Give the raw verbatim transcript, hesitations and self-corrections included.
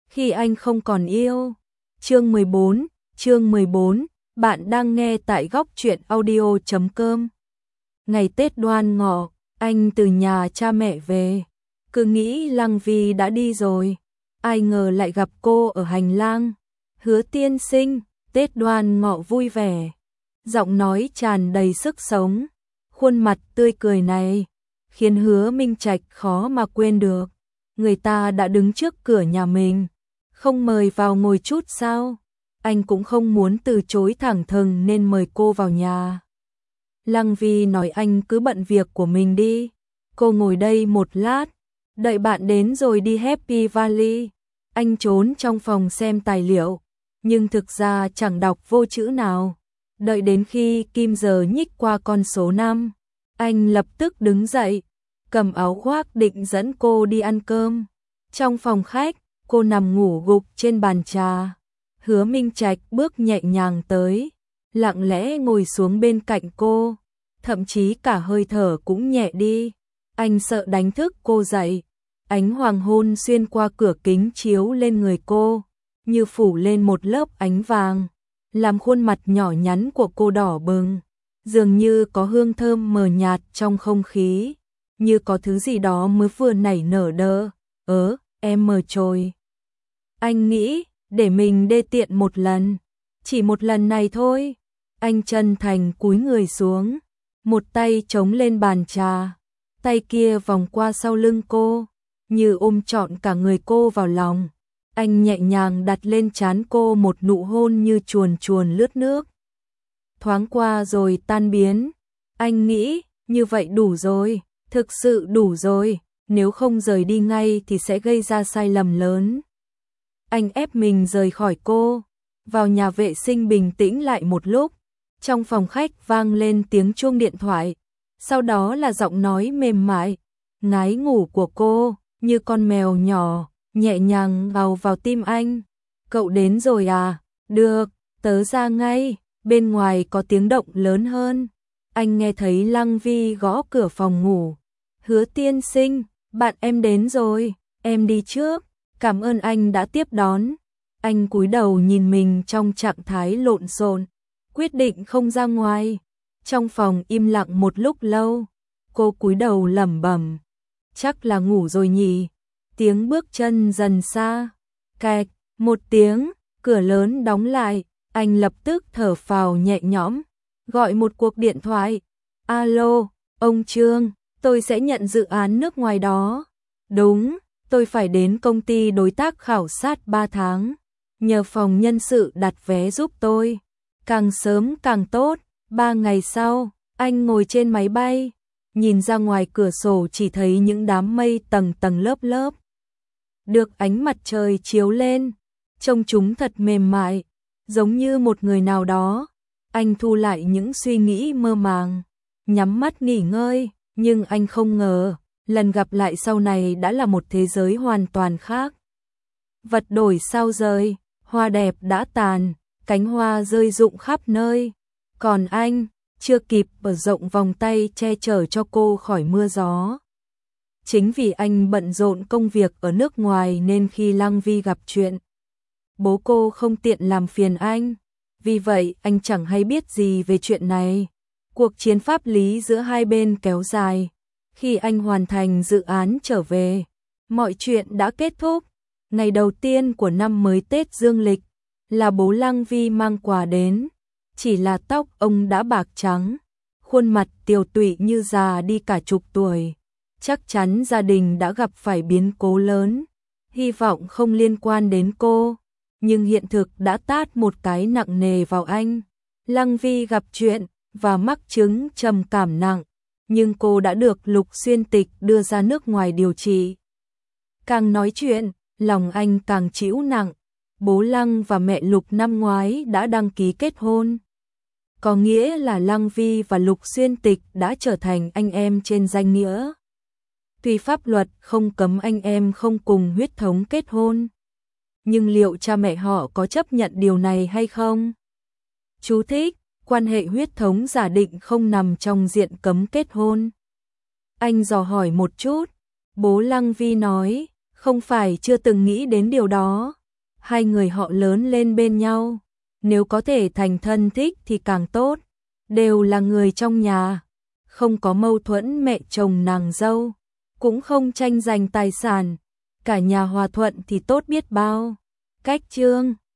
khi anh không còn yêu. Chương mười bốn, chương mười bốn, bạn đang nghe tại góc truyện audio chấm com. Ngày Tết Đoan Ngọ, anh từ nhà cha mẹ về, cứ nghĩ Lăng Vi đã đi rồi, ai ngờ lại gặp cô ở hành lang. Hứa tiên sinh, Tết Đoan Ngọ vui vẻ, giọng nói tràn đầy sức sống, khuôn mặt tươi cười này khiến Hứa Minh Trạch khó mà quên được. Người ta đã đứng trước cửa nhà mình, không mời vào ngồi chút sao? Anh cũng không muốn từ chối thẳng thừng nên mời cô vào nhà. Lăng Vi nói anh cứ bận việc của mình đi, cô ngồi đây một lát, đợi bạn đến rồi đi Happy Valley. Anh trốn trong phòng xem tài liệu, nhưng thực ra chẳng đọc vô chữ nào. Đợi đến khi kim giờ nhích qua con số năm, anh lập tức đứng dậy, cầm áo khoác định dẫn cô đi ăn cơm. Trong phòng khách, cô nằm ngủ gục trên bàn trà. Hứa Minh Trạch bước nhẹ nhàng tới, lặng lẽ ngồi xuống bên cạnh cô, thậm chí cả hơi thở cũng nhẹ đi. Anh sợ đánh thức cô dậy. Ánh hoàng hôn xuyên qua cửa kính chiếu lên người cô, như phủ lên một lớp ánh vàng, làm khuôn mặt nhỏ nhắn của cô đỏ bừng, dường như có hương thơm mờ nhạt trong không khí, như có thứ gì đó mới vừa nảy nở đơ. Ớ, em mờ trồi. Anh nghĩ, để mình đê tiện một lần, chỉ một lần này thôi. Anh chân thành cúi người xuống, một tay chống lên bàn trà, tay kia vòng qua sau lưng cô, như ôm trọn cả người cô vào lòng. Anh nhẹ nhàng đặt lên trán cô một nụ hôn như chuồn chuồn lướt nước, thoáng qua rồi tan biến. Anh nghĩ, như vậy đủ rồi, thực sự đủ rồi, nếu không rời đi ngay thì sẽ gây ra sai lầm lớn. Anh ép mình rời khỏi cô, vào nhà vệ sinh bình tĩnh lại một lúc. Trong phòng khách vang lên tiếng chuông điện thoại, sau đó là giọng nói mềm mại, ngái ngủ của cô, như con mèo nhỏ, nhẹ nhàng gào vào tim anh. Cậu đến rồi à? Được, tớ ra ngay. Bên ngoài có tiếng động lớn hơn. Anh nghe thấy Lăng Vi gõ cửa phòng ngủ. Hứa tiên sinh, bạn em đến rồi, em đi trước. Cảm ơn anh đã tiếp đón. Anh cúi đầu nhìn mình trong trạng thái lộn xộn, quyết định không ra ngoài. Trong phòng im lặng một lúc lâu, cô cúi đầu lẩm bẩm, chắc là ngủ rồi nhỉ. Tiếng bước chân dần xa, cạch, một tiếng, cửa lớn đóng lại. Anh lập tức thở phào nhẹ nhõm, gọi một cuộc điện thoại. Alo, ông Trương, tôi sẽ nhận dự án nước ngoài đó. Đúng, tôi phải đến công ty đối tác khảo sát ba tháng. Nhờ phòng nhân sự đặt vé giúp tôi. Càng sớm càng tốt. Ba ngày sau, anh ngồi trên máy bay, nhìn ra ngoài cửa sổ chỉ thấy những đám mây tầng tầng lớp lớp. Được ánh mặt trời chiếu lên, trông chúng thật mềm mại, giống như một người nào đó. Anh thu lại những suy nghĩ mơ màng, nhắm mắt nghỉ ngơi, nhưng anh không ngờ, lần gặp lại sau này đã là một thế giới hoàn toàn khác. Vật đổi sao rời, hoa đẹp đã tàn, cánh hoa rơi rụng khắp nơi. Còn anh, chưa kịp mở rộng vòng tay che chở cho cô khỏi mưa gió. Chính vì anh bận rộn công việc ở nước ngoài nên khi Lăng Vi gặp chuyện, bố cô không tiện làm phiền anh. Vì vậy anh chẳng hay biết gì về chuyện này. Cuộc chiến pháp lý giữa hai bên kéo dài. Khi anh hoàn thành dự án trở về, mọi chuyện đã kết thúc. Ngày đầu tiên của năm mới Tết dương lịch, là bố Lăng Vi mang quà đến. Chỉ là tóc ông đã bạc trắng, khuôn mặt tiều tụy như già đi cả chục tuổi. Chắc chắn gia đình đã gặp phải biến cố lớn, hy vọng không liên quan đến cô. Nhưng hiện thực đã tát một cái nặng nề vào anh. Lăng Vi gặp chuyện và mắc chứng trầm cảm nặng, nhưng cô đã được Lục Xuyên Tịch đưa ra nước ngoài điều trị. Càng nói chuyện, lòng anh càng trĩu nặng. Bố Lăng và mẹ Lục năm ngoái đã đăng ký kết hôn. Có nghĩa là Lăng Vi và Lục Xuyên Tịch đã trở thành anh em trên danh nghĩa. Tuy pháp luật không cấm anh em không cùng huyết thống kết hôn, nhưng liệu cha mẹ họ có chấp nhận điều này hay không? Chú thích, quan hệ huyết thống giả định không nằm trong diện cấm kết hôn. Anh dò hỏi một chút, bố Lăng Vi nói, không phải chưa từng nghĩ đến điều đó, hai người họ lớn lên bên nhau, nếu có thể thành thân thích thì càng tốt, đều là người trong nhà, không có mâu thuẫn mẹ chồng nàng dâu, cũng không tranh giành tài sản, cả nhà hòa thuận thì tốt biết bao. Cách chương